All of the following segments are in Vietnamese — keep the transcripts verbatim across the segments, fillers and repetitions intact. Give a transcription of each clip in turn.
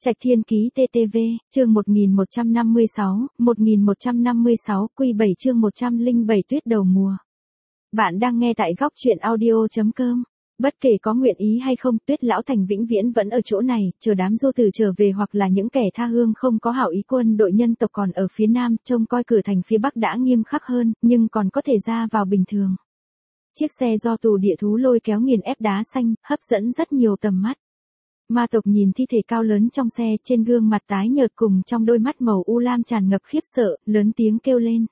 Trạch Thiên Ký tê tê vê, chương một nghìn một trăm năm mươi sáu, một nghìn một trăm năm mươi sáu, Quy bảy chương một trăm lẻ bảy tuyết đầu mùa. Bạn đang nghe tại góc truyện audio chấm com. Bất kể có nguyện ý hay không, Tuyết Lão Thành vĩnh viễn vẫn ở chỗ này, chờ đám du tử trở về hoặc là những kẻ tha hương không có hảo ý. Quân đội nhân tộc còn ở phía nam, trông coi cửa thành phía bắc đã nghiêm khắc hơn, nhưng còn có thể ra vào bình thường. Chiếc xe do tù địa thú lôi kéo nghiền ép đá xanh, hấp dẫn rất nhiều tầm mắt. Ma tộc nhìn thi thể cao lớn trong xe, trên gương mặt tái nhợt cùng trong đôi mắt màu u lam tràn ngập khiếp sợ, lớn tiếng kêu lên.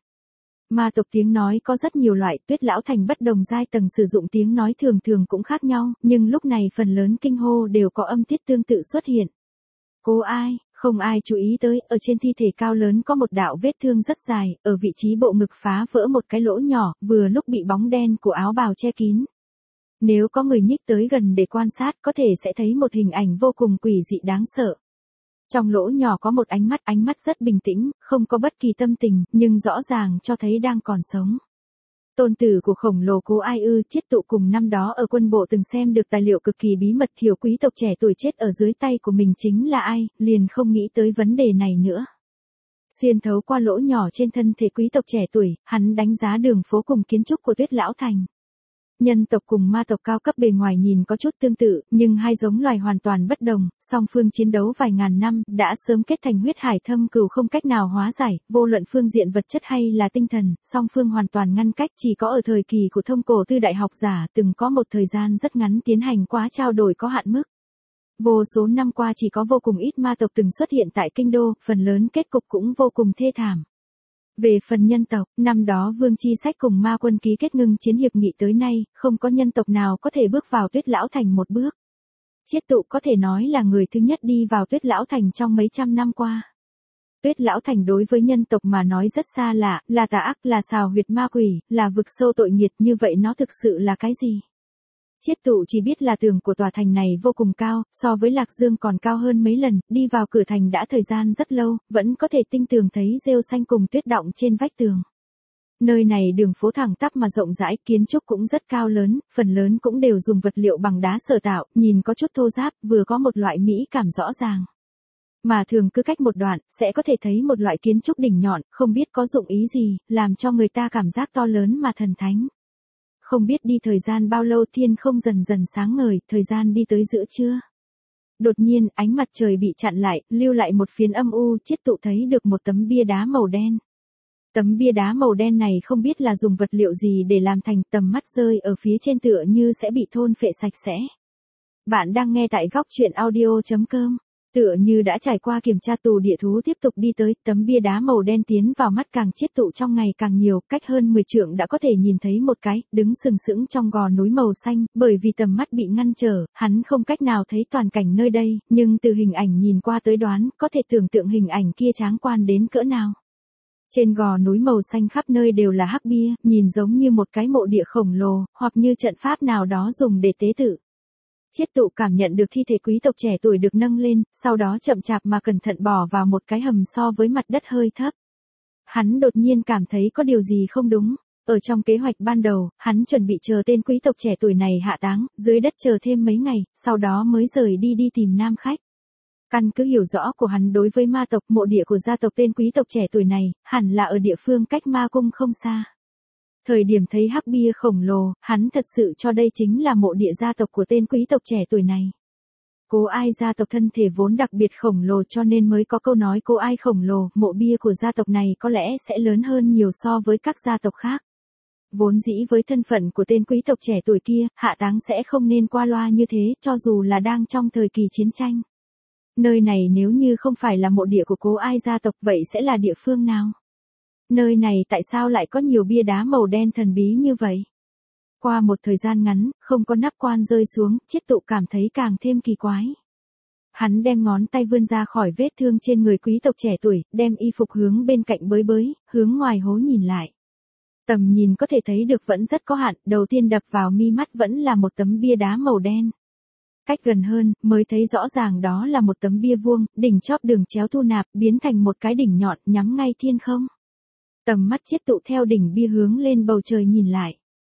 Ma tộc tiếng nói có rất nhiều loại, Tuyết Lão Thành bất đồng giai tầng sử dụng tiếng nói thường thường cũng khác nhau, nhưng lúc này phần lớn kinh hô đều có âm tiết tương tự xuất hiện. Cô ai, không ai chú ý tới, ở trên thi thể cao lớn có một đạo vết thương rất dài, ở vị trí bộ ngực phá vỡ một cái lỗ nhỏ, vừa lúc bị bóng đen của áo bào che kín. Nếu có người nhích tới gần để quan sát có thể sẽ thấy một hình ảnh vô cùng quỷ dị đáng sợ. Trong lỗ nhỏ có một ánh mắt, ánh mắt rất bình tĩnh, không có bất kỳ tâm tình, nhưng rõ ràng cho thấy đang còn sống. Tôn tử của khổng lồ Cố Ai ư, Chiết Tụ cùng năm đó ở quân bộ từng xem được tài liệu cực kỳ bí mật hiểu quý tộc trẻ tuổi chết ở dưới tay của mình chính là ai, liền không nghĩ tới vấn đề này nữa. Xuyên thấu qua lỗ nhỏ trên thân thể quý tộc trẻ tuổi, hắn đánh giá đường phố cùng kiến trúc của Tuyết Lão Thành. Nhân tộc cùng ma tộc cao cấp bề ngoài nhìn có chút tương tự, nhưng hai giống loài hoàn toàn bất đồng, song phương chiến đấu vài ngàn năm, đã sớm kết thành huyết hải thâm cừu không cách nào hóa giải, vô luận phương diện vật chất hay là tinh thần, song phương hoàn toàn ngăn cách, chỉ có ở thời kỳ của Thông Cổ Tư đại học giả từng có một thời gian rất ngắn tiến hành quá trao đổi có hạn mức. Vô số năm qua chỉ có vô cùng ít ma tộc từng xuất hiện tại kinh đô, phần lớn kết cục cũng vô cùng thê thảm. Về phần nhân tộc, năm đó Vương Chi Sách cùng ma quân ký kết ngưng chiến hiệp nghị tới nay, không có nhân tộc nào có thể bước vào Tuyết Lão Thành một bước. Chiết Tụ có thể nói là người thứ nhất đi vào Tuyết Lão Thành trong mấy trăm năm qua. Tuyết Lão Thành đối với nhân tộc mà nói rất xa lạ, là tà ác, là xào huyệt ma quỷ, là vực sâu tội nghiệt, như vậy nó thực sự là cái gì? Chiết Tụ chỉ biết là tường của tòa thành này vô cùng cao, so với Lạc Dương còn cao hơn mấy lần, đi vào cửa thành đã thời gian rất lâu, vẫn có thể tinh tường thấy rêu xanh cùng tuyết đọng trên vách tường. Nơi này đường phố thẳng tắp mà rộng rãi, kiến trúc cũng rất cao lớn, phần lớn cũng đều dùng vật liệu bằng đá sở tạo, nhìn có chút thô ráp, vừa có một loại mỹ cảm rõ ràng. Mà thường cứ cách một đoạn, sẽ có thể thấy một loại kiến trúc đỉnh nhọn, không biết có dụng ý gì, làm cho người ta cảm giác to lớn mà thần thánh. Không biết đi thời gian bao lâu thiên không dần dần sáng ngời, thời gian đi tới giữa trưa. Đột nhiên, ánh mặt trời bị chặn lại, lưu lại một phiến âm u, Chiết Tụ thấy được một tấm bia đá màu đen. Tấm bia đá màu đen này không biết là dùng vật liệu gì để làm thành, tầm mắt rơi ở phía trên tựa như sẽ bị thôn phệ sạch sẽ. Bạn đang nghe tại góc truyện audio chấm com. Tựa như đã trải qua kiểm tra tù địa thú tiếp tục đi tới, tấm bia đá màu đen tiến vào mắt càng Chiết Tụ trong ngày càng nhiều, cách hơn mười trượng đã có thể nhìn thấy một cái, đứng sừng sững trong gò núi màu xanh, bởi vì tầm mắt bị ngăn trở, hắn không cách nào thấy toàn cảnh nơi đây, nhưng từ hình ảnh nhìn qua tới đoán, có thể tưởng tượng hình ảnh kia tráng quan đến cỡ nào. Trên gò núi màu xanh khắp nơi đều là hắc bia, nhìn giống như một cái mộ địa khổng lồ, hoặc như trận pháp nào đó dùng để tế tự. Chiết Tụ cảm nhận được thi thể quý tộc trẻ tuổi được nâng lên, sau đó chậm chạp mà cẩn thận bỏ vào một cái hầm so với mặt đất hơi thấp. Hắn đột nhiên cảm thấy có điều gì không đúng. Ở trong kế hoạch ban đầu, hắn chuẩn bị chờ tên quý tộc trẻ tuổi này hạ táng, dưới đất chờ thêm mấy ngày, sau đó mới rời đi đi tìm nam khách. Căn cứ hiểu rõ của hắn đối với ma tộc, mộ địa của gia tộc tên quý tộc trẻ tuổi này, hẳn là ở địa phương cách ma cung không xa. Thời điểm thấy hắc bia khổng lồ, hắn thật sự cho đây chính là mộ địa gia tộc của tên quý tộc trẻ tuổi này. Cố Ai gia tộc thân thể vốn đặc biệt khổng lồ cho nên mới có câu nói Cố Ai khổng lồ, mộ bia của gia tộc này có lẽ sẽ lớn hơn nhiều so với các gia tộc khác. Vốn dĩ với thân phận của tên quý tộc trẻ tuổi kia, hạ táng sẽ không nên qua loa như thế, cho dù là đang trong thời kỳ chiến tranh. Nơi này nếu như không phải là mộ địa của Cố Ai gia tộc vậy sẽ là địa phương nào? Nơi này tại sao lại có nhiều bia đá màu đen thần bí như vậy? Qua một thời gian ngắn, không có nắp quan rơi xuống, Chiết Tụ cảm thấy càng thêm kỳ quái. Hắn đem ngón tay vươn ra khỏi vết thương trên người quý tộc trẻ tuổi, đem y phục hướng bên cạnh bới bới, hướng ngoài hố nhìn lại. Tầm nhìn có thể thấy được vẫn rất có hạn, đầu tiên đập vào mi mắt vẫn là một tấm bia đá màu đen. Cách gần hơn, mới thấy rõ ràng đó là một tấm bia vuông, đỉnh chóp đường chéo thu nạp, biến thành một cái đỉnh nhọn, nhắm ngay thiên không. Tầm mắt Chiết Tụ theo đỉnh bia hướng lên bầu trời nhìn lại.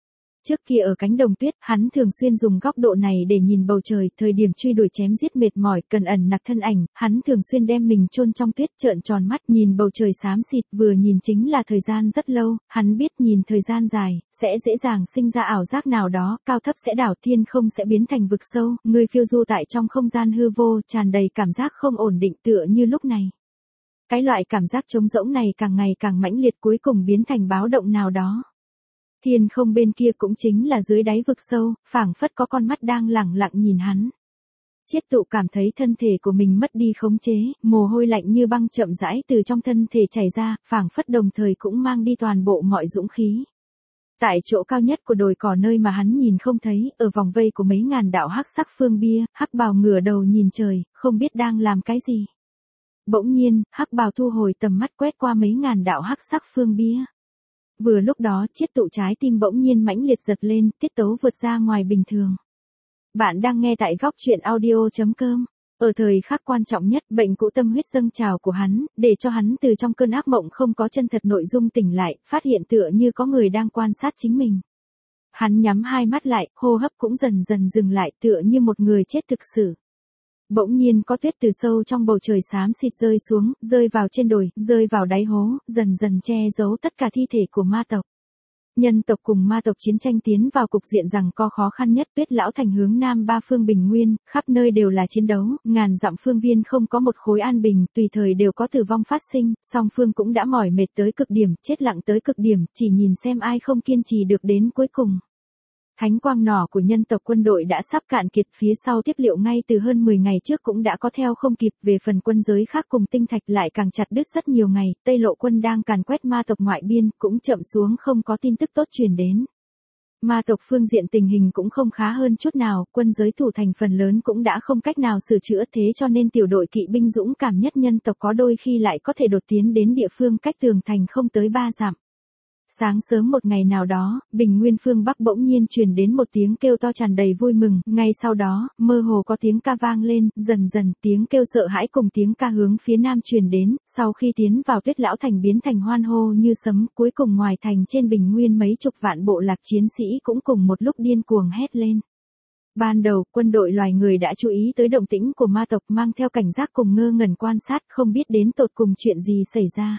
Trước kia ở cánh đồng tuyết, hắn thường xuyên dùng góc độ này để nhìn bầu trời, thời điểm truy đuổi chém giết mệt mỏi, cần ẩn nặc thân ảnh, hắn thường xuyên đem mình chôn trong tuyết, trợn tròn mắt, nhìn bầu trời xám xịt, vừa nhìn chính là thời gian rất lâu, hắn biết nhìn thời gian dài, sẽ dễ dàng sinh ra ảo giác nào đó, cao thấp sẽ đảo, thiên không sẽ biến thành vực sâu, người phiêu du tại trong không gian hư vô, tràn đầy cảm giác không ổn định tựa như lúc này. Cái loại cảm giác trống rỗng này càng ngày càng mãnh liệt, cuối cùng biến thành báo động nào đó. Thiên không bên kia cũng chính là dưới đáy vực sâu, phảng phất có con mắt đang lẳng lặng nhìn hắn. Chiết Tụ cảm thấy thân thể của mình mất đi khống chế, mồ hôi lạnh như băng chậm rãi từ trong thân thể chảy ra, phảng phất đồng thời cũng mang đi toàn bộ mọi dũng khí. Tại chỗ cao nhất của đồi cỏ nơi mà hắn nhìn không thấy, ở vòng vây của mấy ngàn đạo hắc sắc phương bia, hắc bào ngửa đầu nhìn trời, không biết đang làm cái gì. Bỗng nhiên, hắc bào thu hồi tầm mắt quét qua mấy ngàn đạo hắc sắc phương bia. Vừa lúc đó, Chiết Tụ trái tim bỗng nhiên mãnh liệt giật lên, tiết tấu vượt ra ngoài bình thường. Bạn đang nghe tại góc truyện audio chấm com. Ở thời khắc quan trọng nhất, bệnh cũ tâm huyết dâng trào của hắn, để cho hắn từ trong cơn ác mộng không có chân thật nội dung tỉnh lại, phát hiện tựa như có người đang quan sát chính mình. Hắn nhắm hai mắt lại, hô hấp cũng dần dần dừng lại tựa như một người chết thực sự. Bỗng nhiên có tuyết từ sâu trong bầu trời xám xịt rơi xuống, rơi vào trên đồi, rơi vào đáy hố, dần dần che giấu tất cả thi thể của ma tộc. Nhân tộc cùng ma tộc chiến tranh tiến vào cục diện rằng co khó khăn nhất, Tuyết Lão Thành hướng nam ba phương bình nguyên, khắp nơi đều là chiến đấu, ngàn dặm phương viên không có một khối an bình, tùy thời đều có tử vong phát sinh, song phương cũng đã mỏi mệt tới cực điểm, chết lặng tới cực điểm, chỉ nhìn xem ai không kiên trì được đến cuối cùng. Thánh quang nỏ của nhân tộc quân đội đã sắp cạn kiệt, phía sau tiếp liệu ngay từ hơn mười ngày trước cũng đã có theo không kịp, về phần quân giới khác cùng tinh thạch lại càng chặt đứt rất nhiều ngày, Tây Lộ quân đang càn quét ma tộc ngoại biên, cũng chậm xuống không có tin tức tốt truyền đến. Ma tộc phương diện tình hình cũng không khá hơn chút nào, quân giới thủ thành phần lớn cũng đã không cách nào sửa chữa, thế cho nên tiểu đội kỵ binh dũng cảm nhất nhân tộc có đôi khi lại có thể đột tiến đến địa phương cách tường thành không tới ba dặm. Sáng sớm một ngày nào đó, bình nguyên phương Bắc bỗng nhiên truyền đến một tiếng kêu to tràn đầy vui mừng, ngay sau đó, mơ hồ có tiếng ca vang lên, dần dần tiếng kêu sợ hãi cùng tiếng ca hướng phía nam truyền đến, sau khi tiến vào Tuyết Lão Thành biến thành hoan hô như sấm, cuối cùng ngoài thành trên bình nguyên mấy chục vạn bộ lạc chiến sĩ cũng cùng một lúc điên cuồng hét lên. Ban đầu, quân đội loài người đã chú ý tới động tĩnh của ma tộc, mang theo cảnh giác cùng ngơ ngẩn quan sát, không biết đến tột cùng chuyện gì xảy ra.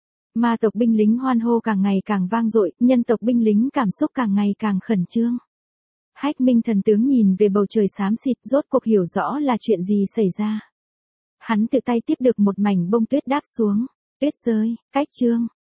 Ma tộc binh lính hoan hô càng ngày càng vang dội, nhân tộc binh lính cảm xúc càng ngày càng khẩn trương. Hách Minh thần tướng nhìn về bầu trời xám xịt, rốt cuộc hiểu rõ là chuyện gì xảy ra. Hắn tự tay tiếp được một mảnh bông tuyết đáp xuống, tuyết rơi, cách chương.